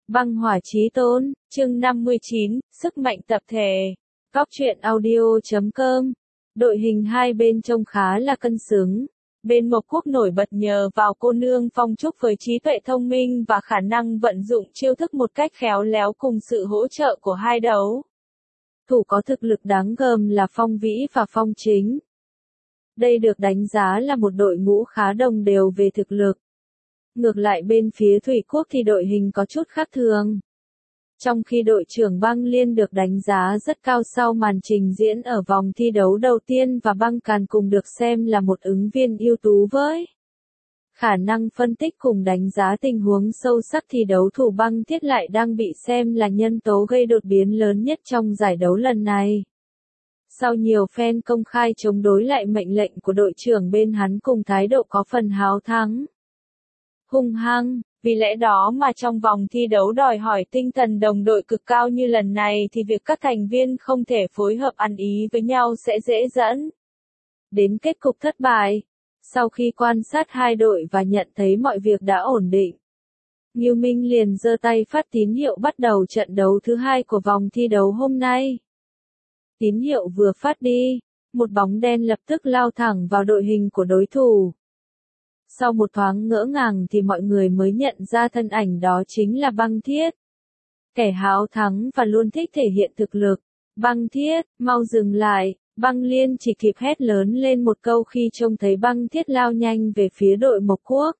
Băng hỏa chí tôn, chương 59, sức mạnh tập thể. Góc truyện audio.com. Đội hình hai bên trông khá là cân xứng. Bên Mộc Quốc nổi bật nhờ vào cô nương Phong Trúc với trí tuệ thông minh và khả năng vận dụng chiêu thức một cách khéo léo cùng sự hỗ trợ của hai đấu thủ có thực lực đáng gờm là Phong Vĩ và Phong Chính. Đây được đánh giá là một đội ngũ khá đồng đều về thực lực. Ngược lại bên phía Thủy Quốc thì đội hình có chút khác thường. Trong khi đội trưởng Băng Liên được đánh giá rất cao sau màn trình diễn ở vòng thi đấu đầu tiên và Băng Càn cùng được xem là một ứng viên ưu tú với khả năng phân tích cùng đánh giá tình huống sâu sắc thì đấu thủ Băng Thiết lại đang bị xem là nhân tố gây đột biến lớn nhất trong giải đấu lần này. Sau nhiều phen công khai chống đối lại mệnh lệnh của đội trưởng bên hắn cùng thái độ có phần háo thắng hung hăng, vì lẽ đó mà trong vòng thi đấu đòi hỏi tinh thần đồng đội cực cao như lần này thì việc các thành viên không thể phối hợp ăn ý với nhau sẽ dễ dẫn đến kết cục thất bại. Sau khi quan sát hai đội và nhận thấy mọi việc đã ổn định, Ngưu Minh liền giơ tay phát tín hiệu bắt đầu trận đấu thứ hai của vòng thi đấu hôm nay. Tín hiệu vừa phát đi, một bóng đen lập tức lao thẳng vào đội hình của đối thủ. Sau một thoáng ngỡ ngàng thì mọi người mới nhận ra thân ảnh đó chính là Băng Thiết. Kẻ háo thắng và luôn thích thể hiện thực lực. Băng Thiết, mau dừng lại, Băng Liên chỉ kịp hét lớn lên một câu khi trông thấy Băng Thiết lao nhanh về phía đội Mộc Quốc.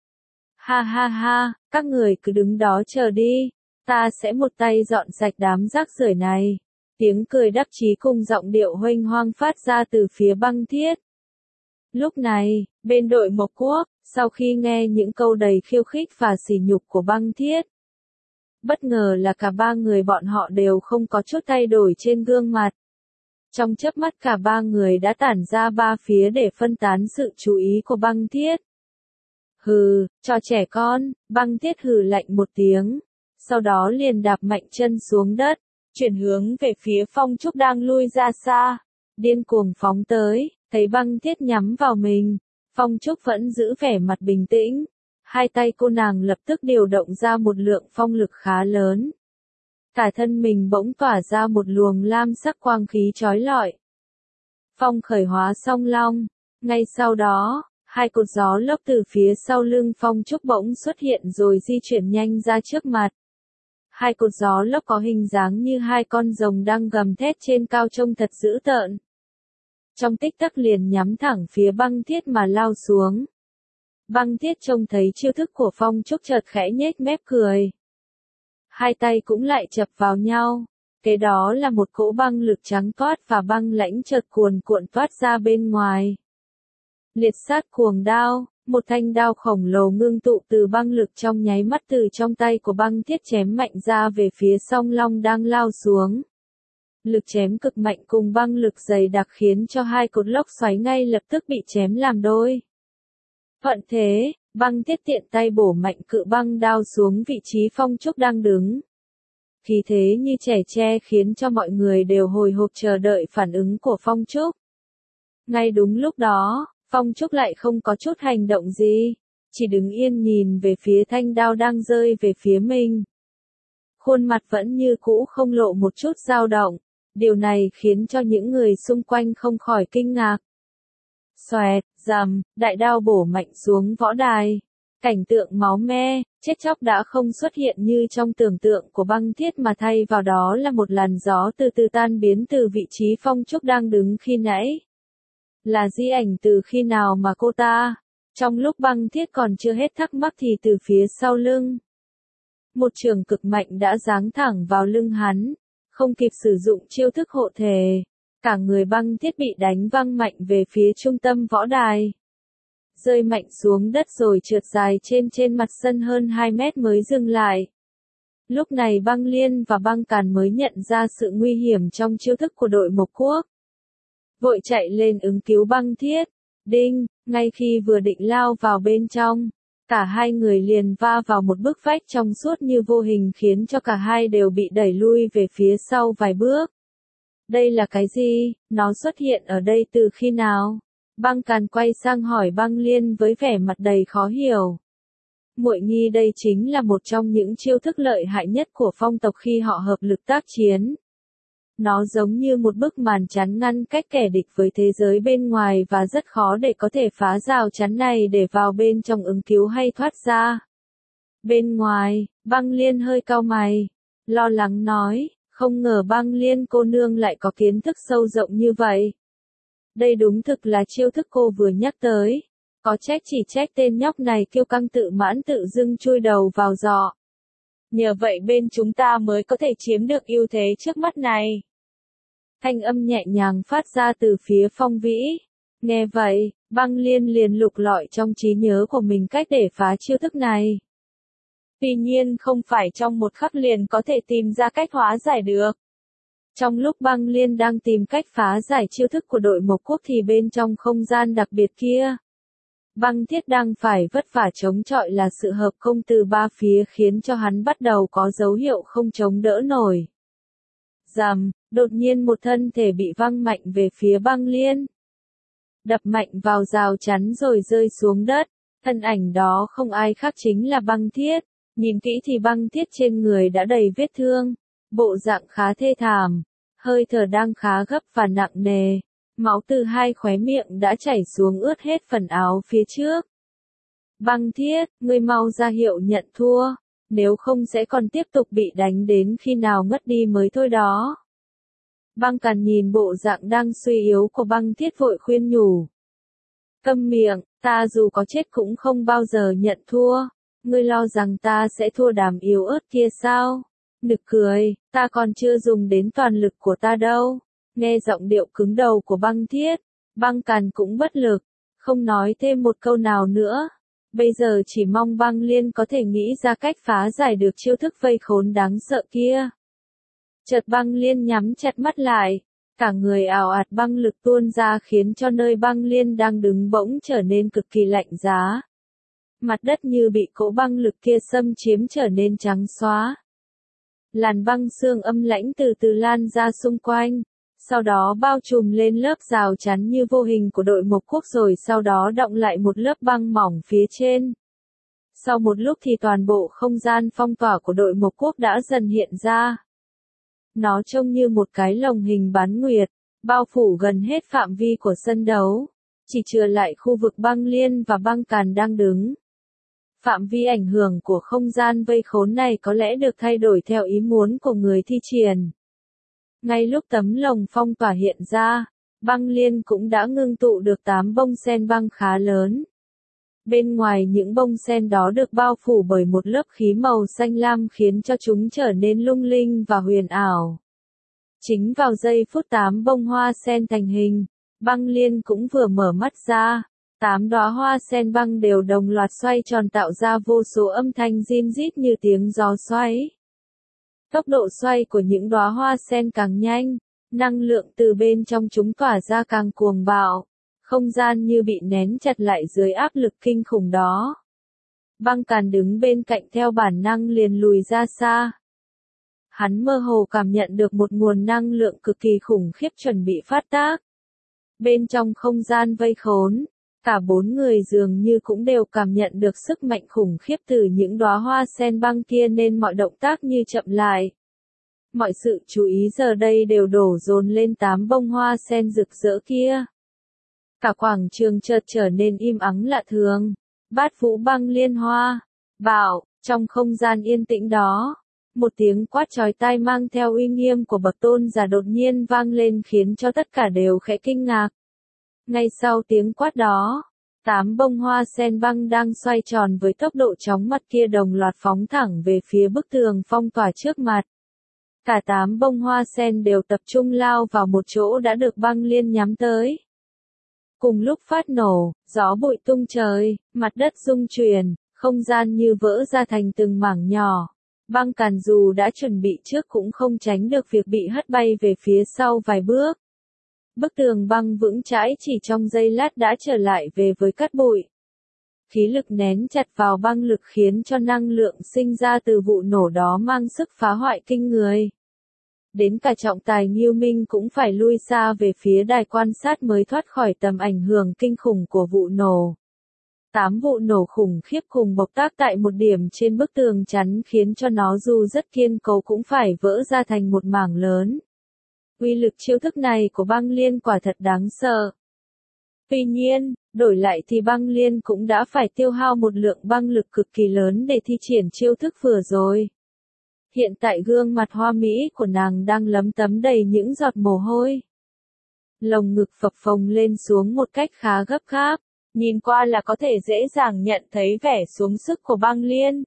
Ha ha ha, các người cứ đứng đó chờ đi, ta sẽ một tay dọn sạch đám rác rưởi này. Tiếng cười đắc chí cùng giọng điệu huênh hoang phát ra từ phía Băng Thiết. Lúc này, bên đội Mộc Quốc, sau khi nghe những câu đầy khiêu khích và sỉ nhục của Băng Thiết, bất ngờ là cả ba người bọn họ đều không có chút thay đổi trên gương mặt. Trong chớp mắt cả ba người đã tản ra ba phía để phân tán sự chú ý của Băng Thiết. Hừ, cho trẻ con, Băng Thiết hừ lạnh một tiếng, sau đó liền đạp mạnh chân xuống đất, chuyển hướng về phía Phong Trúc đang lui ra xa, điên cuồng phóng tới. Thấy Băng Thiết nhắm vào mình, Phong Trúc vẫn giữ vẻ mặt bình tĩnh. Hai tay cô nàng lập tức điều động ra một lượng phong lực khá lớn. Cả thân mình bỗng tỏa ra một luồng lam sắc quang khí chói lọi. Phong khởi hóa song long. Ngay sau đó, hai cột gió lốc từ phía sau lưng Phong Trúc bỗng xuất hiện rồi di chuyển nhanh ra trước mặt. Hai cột gió lốc có hình dáng như hai con rồng đang gầm thét trên cao trông thật dữ tợn. Trong tích tắc liền nhắm thẳng phía Băng Thiết mà lao xuống. Băng Thiết trông thấy chiêu thức của Phong Trúc chợt khẽ nhếch mép cười. Hai tay cũng lại chập vào nhau. Kế đó là một cỗ băng lực trắng toát và băng lãnh chợt cuồn cuộn toát ra bên ngoài. Liệt sát cuồng đao, một thanh đao khổng lồ ngưng tụ từ băng lực trong nháy mắt từ trong tay của Băng Thiết chém mạnh ra về phía song long đang lao xuống. Lực chém cực mạnh cùng băng lực dày đặc khiến cho hai cột lốc xoáy ngay lập tức bị chém làm đôi. Thuận thế, Băng Thiết tiện tay bổ mạnh cự băng đao xuống vị trí Phong Trúc đang đứng. Khí thế như trẻ tre khiến cho mọi người đều hồi hộp chờ đợi phản ứng của Phong Trúc. Ngay đúng lúc đó, Phong Trúc lại không có chút hành động gì, chỉ đứng yên nhìn về phía thanh đao đang rơi về phía mình. Khuôn mặt vẫn như cũ không lộ một chút dao động. Điều này khiến cho những người xung quanh không khỏi kinh ngạc. Xoẹt, rầm, đại đao bổ mạnh xuống võ đài. Cảnh tượng máu me, chết chóc đã không xuất hiện như trong tưởng tượng của Băng Thiết mà thay vào đó là một làn gió từ từ tan biến từ vị trí Phong Trúc đang đứng khi nãy. Là di ảnh từ khi nào mà cô ta? Trong lúc Băng Thiết còn chưa hết thắc mắc thì từ phía sau lưng, một trường cực mạnh đã giáng thẳng vào lưng hắn. Không kịp sử dụng chiêu thức hộ thể, cả người Băng Thiết bị đánh văng mạnh về phía trung tâm võ đài. Rơi mạnh xuống đất rồi trượt dài trên mặt sân hơn 2 mét mới dừng lại. Lúc này Băng Liên và Băng Càn mới nhận ra sự nguy hiểm trong chiêu thức của đội Mộc Quốc. Vội chạy lên ứng cứu Băng Thiết. Đinh, ngay khi vừa định lao vào bên trong, cả hai người liền va vào một bức vách trong suốt như vô hình khiến cho cả hai đều bị đẩy lui về phía sau vài bước. Đây là cái gì? Nó xuất hiện ở đây từ khi nào? Băng Càn quay sang hỏi Băng Liên với vẻ mặt đầy khó hiểu. Muội nghi đây chính là một trong những chiêu thức lợi hại nhất của phong tộc khi họ hợp lực tác chiến. Nó giống như một bức màn chắn ngăn cách kẻ địch với thế giới bên ngoài và rất khó để có thể phá rào chắn này để vào bên trong ứng cứu hay thoát ra. Bên ngoài, Băng Liên hơi cau mày, lo lắng nói, không ngờ Băng Liên cô nương lại có kiến thức sâu rộng như vậy. Đây đúng thực là chiêu thức cô vừa nhắc tới. Có trách chỉ trách tên nhóc này kiêu căng tự mãn tự dưng chui đầu vào giọ. Nhờ vậy bên chúng ta mới có thể chiếm được ưu thế trước mắt này. Thanh âm nhẹ nhàng phát ra từ phía Phong Vĩ. Nghe vậy, Băng Liên liền lục lọi trong trí nhớ của mình cách để phá chiêu thức này. Tuy nhiên không phải trong một khắc liền có thể tìm ra cách hóa giải được. Trong lúc Băng Liên đang tìm cách phá giải chiêu thức của đội Mộc Quốc thì bên trong không gian đặc biệt kia, Băng Thiết đang phải vất vả chống chọi là sự hợp công từ ba phía khiến cho hắn bắt đầu có dấu hiệu không chống đỡ nổi. Rầm, đột nhiên một thân thể bị văng mạnh về phía Băng Liên. Đập mạnh vào rào chắn rồi rơi xuống đất. Thân ảnh đó không ai khác chính là Băng Thiết. Nhìn kỹ thì Băng Thiết trên người đã đầy vết thương. Bộ dạng khá thê thảm. Hơi thở đang khá gấp và nặng nề. Máu từ hai khóe miệng đã chảy xuống ướt hết phần áo phía trước. Băng Thiết, ngươi mau ra hiệu nhận thua. Nếu không sẽ còn tiếp tục bị đánh đến khi nào ngất đi mới thôi đó. Băng Càn nhìn bộ dạng đang suy yếu của Băng Thiết vội khuyên nhủ. Câm miệng, ta dù có chết cũng không bao giờ nhận thua. Ngươi lo rằng ta sẽ thua đám yếu ớt kia sao? Nực cười, ta còn chưa dùng đến toàn lực của ta đâu. Nghe giọng điệu cứng đầu của Băng Thiết, Băng Càn cũng bất lực, không nói thêm một câu nào nữa. Bây giờ chỉ mong Băng Liên có thể nghĩ ra cách phá giải được chiêu thức vây khốn đáng sợ kia. Chợt Băng Liên nhắm chặt mắt lại, cả người ào ạt băng lực tuôn ra khiến cho nơi Băng Liên đang đứng bỗng trở nên cực kỳ lạnh giá. Mặt đất như bị cỗ băng lực kia xâm chiếm trở nên trắng xóa. Làn băng xương âm lãnh từ từ lan ra xung quanh, sau đó bao trùm lên lớp rào chắn như vô hình của đội Mộc Quốc rồi sau đó đọng lại một lớp băng mỏng phía trên. Sau một lúc thì toàn bộ không gian phong tỏa của đội Mộc Quốc đã dần hiện ra. Nó trông như một cái lồng hình bán nguyệt, bao phủ gần hết phạm vi của sân đấu, chỉ chừa lại khu vực Băng Liên và Băng Càn đang đứng. Phạm vi ảnh hưởng của không gian vây khốn này có lẽ được thay đổi theo ý muốn của người thi triển. Ngay lúc tấm lồng phong tỏa hiện ra, Băng Liên cũng đã ngưng tụ được 8 bông sen băng khá lớn. Bên ngoài những bông sen đó được bao phủ bởi một lớp khí màu xanh lam khiến cho chúng trở nên lung linh và huyền ảo. Chính vào giây phút 8 bông hoa sen thành hình, Băng Liên cũng vừa mở mắt ra. 8 đóa hoa sen băng đều đồng loạt xoay tròn tạo ra vô số âm thanh rin rít như tiếng gió xoay. Tốc độ xoay của những đóa hoa sen càng nhanh, năng lượng từ bên trong chúng tỏa ra càng cuồng bạo, không gian như bị nén chặt lại dưới áp lực kinh khủng đó. Băng Càn đứng bên cạnh theo bản năng liền lùi ra xa. Hắn mơ hồ cảm nhận được một nguồn năng lượng cực kỳ khủng khiếp chuẩn bị phát tác. Bên trong không gian vây khốn, cả 4 người dường như cũng đều cảm nhận được sức mạnh khủng khiếp từ những đóa hoa sen băng kia nên mọi động tác như chậm lại. Mọi sự chú ý giờ đây đều đổ dồn lên 8 bông hoa sen rực rỡ kia. Cả quảng trường chợt trở nên im ắng lạ thường. Bát vũ băng liên hoa. Bảo, trong không gian yên tĩnh đó, một tiếng quát chói tai mang theo uy nghiêm của bậc tôn giả đột nhiên vang lên khiến cho tất cả đều khẽ kinh ngạc. Ngay sau tiếng quát đó, 8 bông hoa sen băng đang xoay tròn với tốc độ chóng mặt kia đồng loạt phóng thẳng về phía bức tường phong tỏa trước mặt. Cả 8 bông hoa sen đều tập trung lao vào một chỗ đã được Băng Liên nhắm tới. Cùng lúc phát nổ, gió bụi tung trời, mặt đất rung chuyển, không gian như vỡ ra thành từng mảng nhỏ. Băng Càn dù đã chuẩn bị trước cũng không tránh được việc bị hất bay về phía sau vài bước. Bức tường băng vững chãi chỉ trong giây lát đã trở lại về với cát bụi. Khí lực nén chặt vào băng lực khiến cho năng lượng sinh ra từ vụ nổ đó mang sức phá hoại kinh người. Đến cả trọng tài Nghiêu Minh cũng phải lui xa về phía đài quan sát mới thoát khỏi tầm ảnh hưởng kinh khủng của vụ nổ. 8 vụ nổ khủng khiếp cùng bộc tác tại một điểm trên bức tường chắn khiến cho nó dù rất kiên cố cũng phải vỡ ra thành một mảng lớn. Uy lực chiêu thức này của băng liên quả thật đáng sợ. Tuy nhiên, đổi lại thì băng liên cũng đã phải tiêu hao một lượng băng lực cực kỳ lớn để thi triển chiêu thức vừa rồi. Hiện tại gương mặt hoa mỹ của nàng đang lấm tấm đầy những giọt mồ hôi. Lồng ngực phập phồng lên xuống một cách khá gấp gáp, nhìn qua là có thể dễ dàng nhận thấy vẻ xuống sức của băng liên.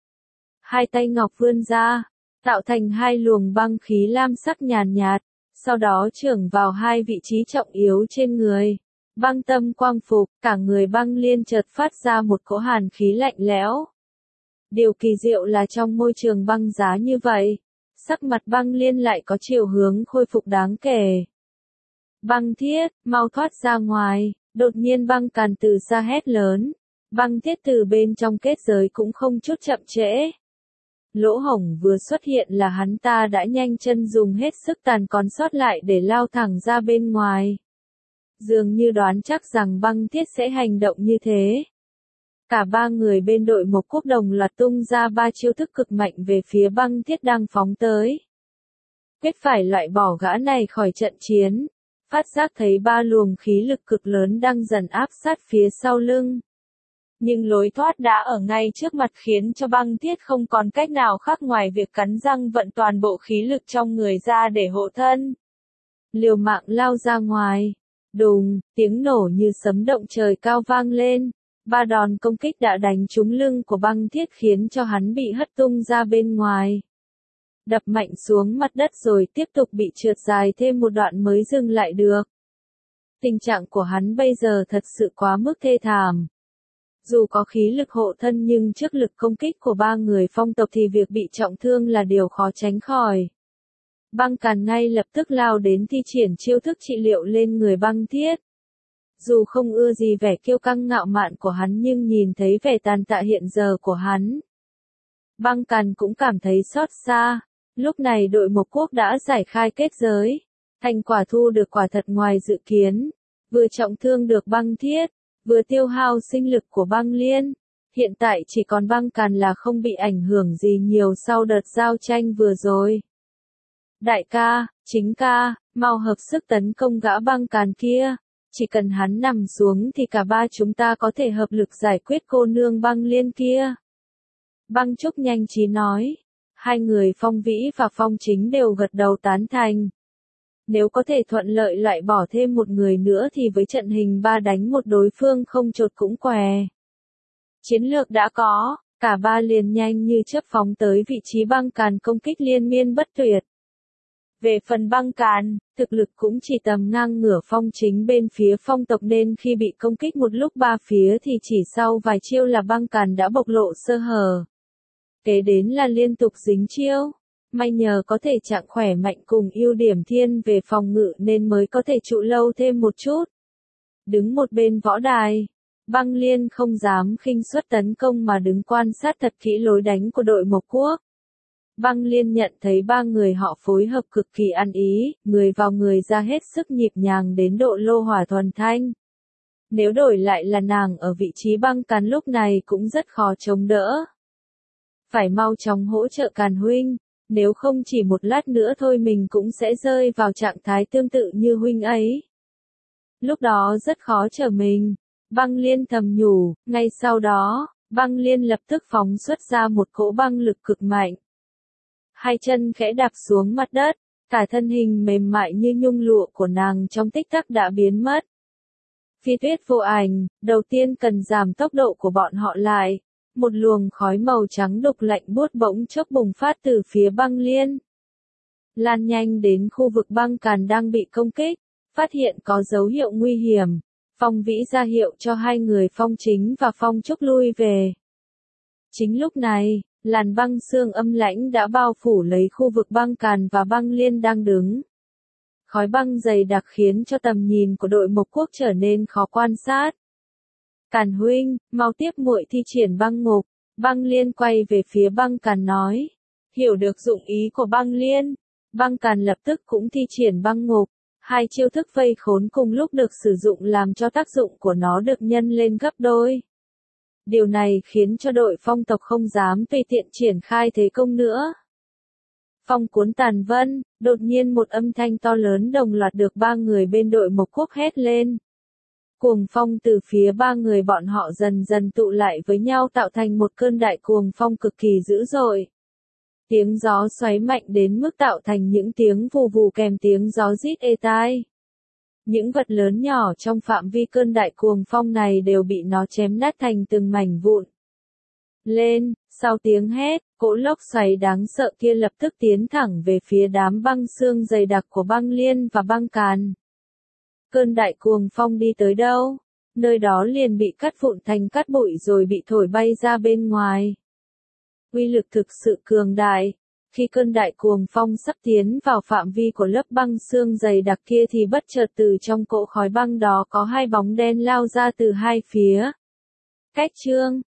Hai tay ngọc vươn ra, tạo thành hai luồng băng khí lam sắc nhàn nhạt, sau đó chưởng vào hai vị trí trọng yếu trên người. Băng tâm quang phục, cả người băng liên chợt phát ra một cỗ hàn khí lạnh lẽo. Điều kỳ diệu là trong môi trường băng giá như vậy, sắc mặt băng liên lại có chiều hướng khôi phục đáng kể. Băng thiết, mau thoát ra ngoài, đột nhiên băng càn từ xa hét lớn. Băng thiết từ bên trong kết giới cũng không chút chậm trễ. Lỗ hổng vừa xuất hiện là hắn ta đã nhanh chân dùng hết sức tàn còn sót lại để lao thẳng ra bên ngoài. Dường như đoán chắc rằng băng thiết sẽ hành động như thế. Cả ba người bên đội Mộc Quốc đồng loạt tung ra ba chiêu thức cực mạnh về phía băng thiết đang phóng tới. Quyết phải loại bỏ gã này khỏi trận chiến. Phát giác thấy ba luồng khí lực cực lớn đang dần áp sát phía sau lưng. Nhưng lối thoát đã ở ngay trước mặt khiến cho băng thiết không còn cách nào khác ngoài việc cắn răng vận toàn bộ khí lực trong người ra để hộ thân. Liều mạng lao ra ngoài. Đùng, tiếng nổ như sấm động trời cao vang lên. Ba đòn công kích đã đánh trúng lưng của băng thiết khiến cho hắn bị hất tung ra bên ngoài. Đập mạnh xuống mặt đất rồi tiếp tục bị trượt dài thêm một đoạn mới dừng lại được. Tình trạng của hắn bây giờ thật sự quá mức thê thảm. Dù có khí lực hộ thân nhưng trước lực công kích của ba người phong tộc thì việc bị trọng thương là điều khó tránh khỏi. Băng càn ngay lập tức lao đến thi triển chiêu thức trị liệu lên người băng thiết. Dù không ưa gì vẻ kiêu căng ngạo mạn của hắn nhưng nhìn thấy vẻ tàn tạ hiện giờ của hắn. Băng càn cũng cảm thấy xót xa. Lúc này đội Mộc Quốc đã giải khai kết giới. Thành quả thu được quả thật ngoài dự kiến. Vừa trọng thương được băng thiết, vừa tiêu hao sinh lực của băng liên. Hiện tại chỉ còn băng càn là không bị ảnh hưởng gì nhiều sau đợt giao tranh vừa rồi. Đại ca, chính ca, mau hợp sức tấn công gã băng càn kia. Chỉ cần hắn nằm xuống thì cả ba chúng ta có thể hợp lực giải quyết cô nương băng liên kia. Băng Trúc nhanh trí nói. Hai người Phong Vĩ và Phong Chính đều gật đầu tán thành. Nếu có thể thuận lợi loại bỏ thêm một người nữa thì với trận hình 3 đánh một đối phương không chột cũng què. Chiến lược đã có, cả ba liền nhanh như chớp phóng tới vị trí băng càn công kích liên miên bất tuyệt. Về phần băng càn, thực lực cũng chỉ tầm ngang ngửa Phong Chính bên phía phong tộc nên khi bị công kích một lúc ba phía thì chỉ sau vài chiêu là băng càn đã bộc lộ sơ hở. Kế đến là liên tục dính chiêu. May nhờ có thể trạng khỏe mạnh cùng ưu điểm thiên về phòng ngự nên mới có thể trụ lâu thêm một chút. Đứng một bên võ đài, băng liên không dám khinh suất tấn công mà đứng quan sát thật kỹ lối đánh của đội Mộc Quốc. Băng liên nhận thấy ba người họ phối hợp cực kỳ ăn ý, người vào người ra hết sức nhịp nhàng đến độ lô hỏa thuần thanh. Nếu đổi lại là nàng ở vị trí băng càn lúc này cũng rất khó chống đỡ. Phải mau chóng hỗ trợ Càn huynh, nếu không chỉ một lát nữa thôi mình cũng sẽ rơi vào trạng thái tương tự như huynh ấy. Lúc đó rất khó trở mình, băng liên thầm nhủ, ngay sau đó, băng liên lập tức phóng xuất ra một cỗ băng lực cực mạnh. Hai chân khẽ đạp xuống mặt đất, cả thân hình mềm mại như nhung lụa của nàng trong tích tắc đã biến mất. Phi tuyết vô ảnh, đầu tiên cần giảm tốc độ của bọn họ lại. Một luồng khói màu trắng đục lạnh buốt bỗng chốc bùng phát từ phía băng liên. Lan nhanh đến khu vực băng càn đang bị công kích, phát hiện có dấu hiệu nguy hiểm. Phong Vĩ ra hiệu cho hai người Phong Chính và Phong Trúc lui về. Chính lúc này, làn băng sương âm lãnh đã bao phủ lấy khu vực băng càn và băng liên đang đứng. Khói băng dày đặc khiến cho tầm nhìn của đội Mộc Quốc trở nên khó quan sát. Càn huynh, mau tiếp muội thi triển băng ngục. Băng liên quay về phía băng càn nói. Hiểu được dụng ý của băng liên. Băng càn lập tức cũng thi triển băng ngục. Hai chiêu thức vây khốn cùng lúc được sử dụng làm cho tác dụng của nó được nhân lên gấp đôi. Điều này khiến cho đội phong tộc không dám tùy tiện triển khai thế công nữa. Phong cuốn tàn vân, đột nhiên một âm thanh to lớn đồng loạt được ba người bên đội Mộc Quốc hét lên. Cuồng phong từ phía ba người bọn họ dần dần tụ lại với nhau tạo thành một cơn đại cuồng phong cực kỳ dữ dội. Tiếng gió xoáy mạnh đến mức tạo thành những tiếng vù vù kèm tiếng gió rít ê tai. Những vật lớn nhỏ trong phạm vi cơn đại cuồng phong này đều bị nó chém nát thành từng mảnh vụn. Lên, sau tiếng hét, cỗ lốc xoáy đáng sợ kia lập tức tiến thẳng về phía đám băng xương dày đặc của băng liên và băng càn. Cơn đại cuồng phong đi tới đâu, nơi đó liền bị cắt vụn thành cát bụi rồi bị thổi bay ra bên ngoài. Uy lực thực sự cường đại. Khi cơn đại cuồng phong sắp tiến vào phạm vi của lớp băng xương dày đặc kia thì bất chợt từ trong cỗ khói băng đó có hai bóng đen lao ra từ hai phía. Cách chương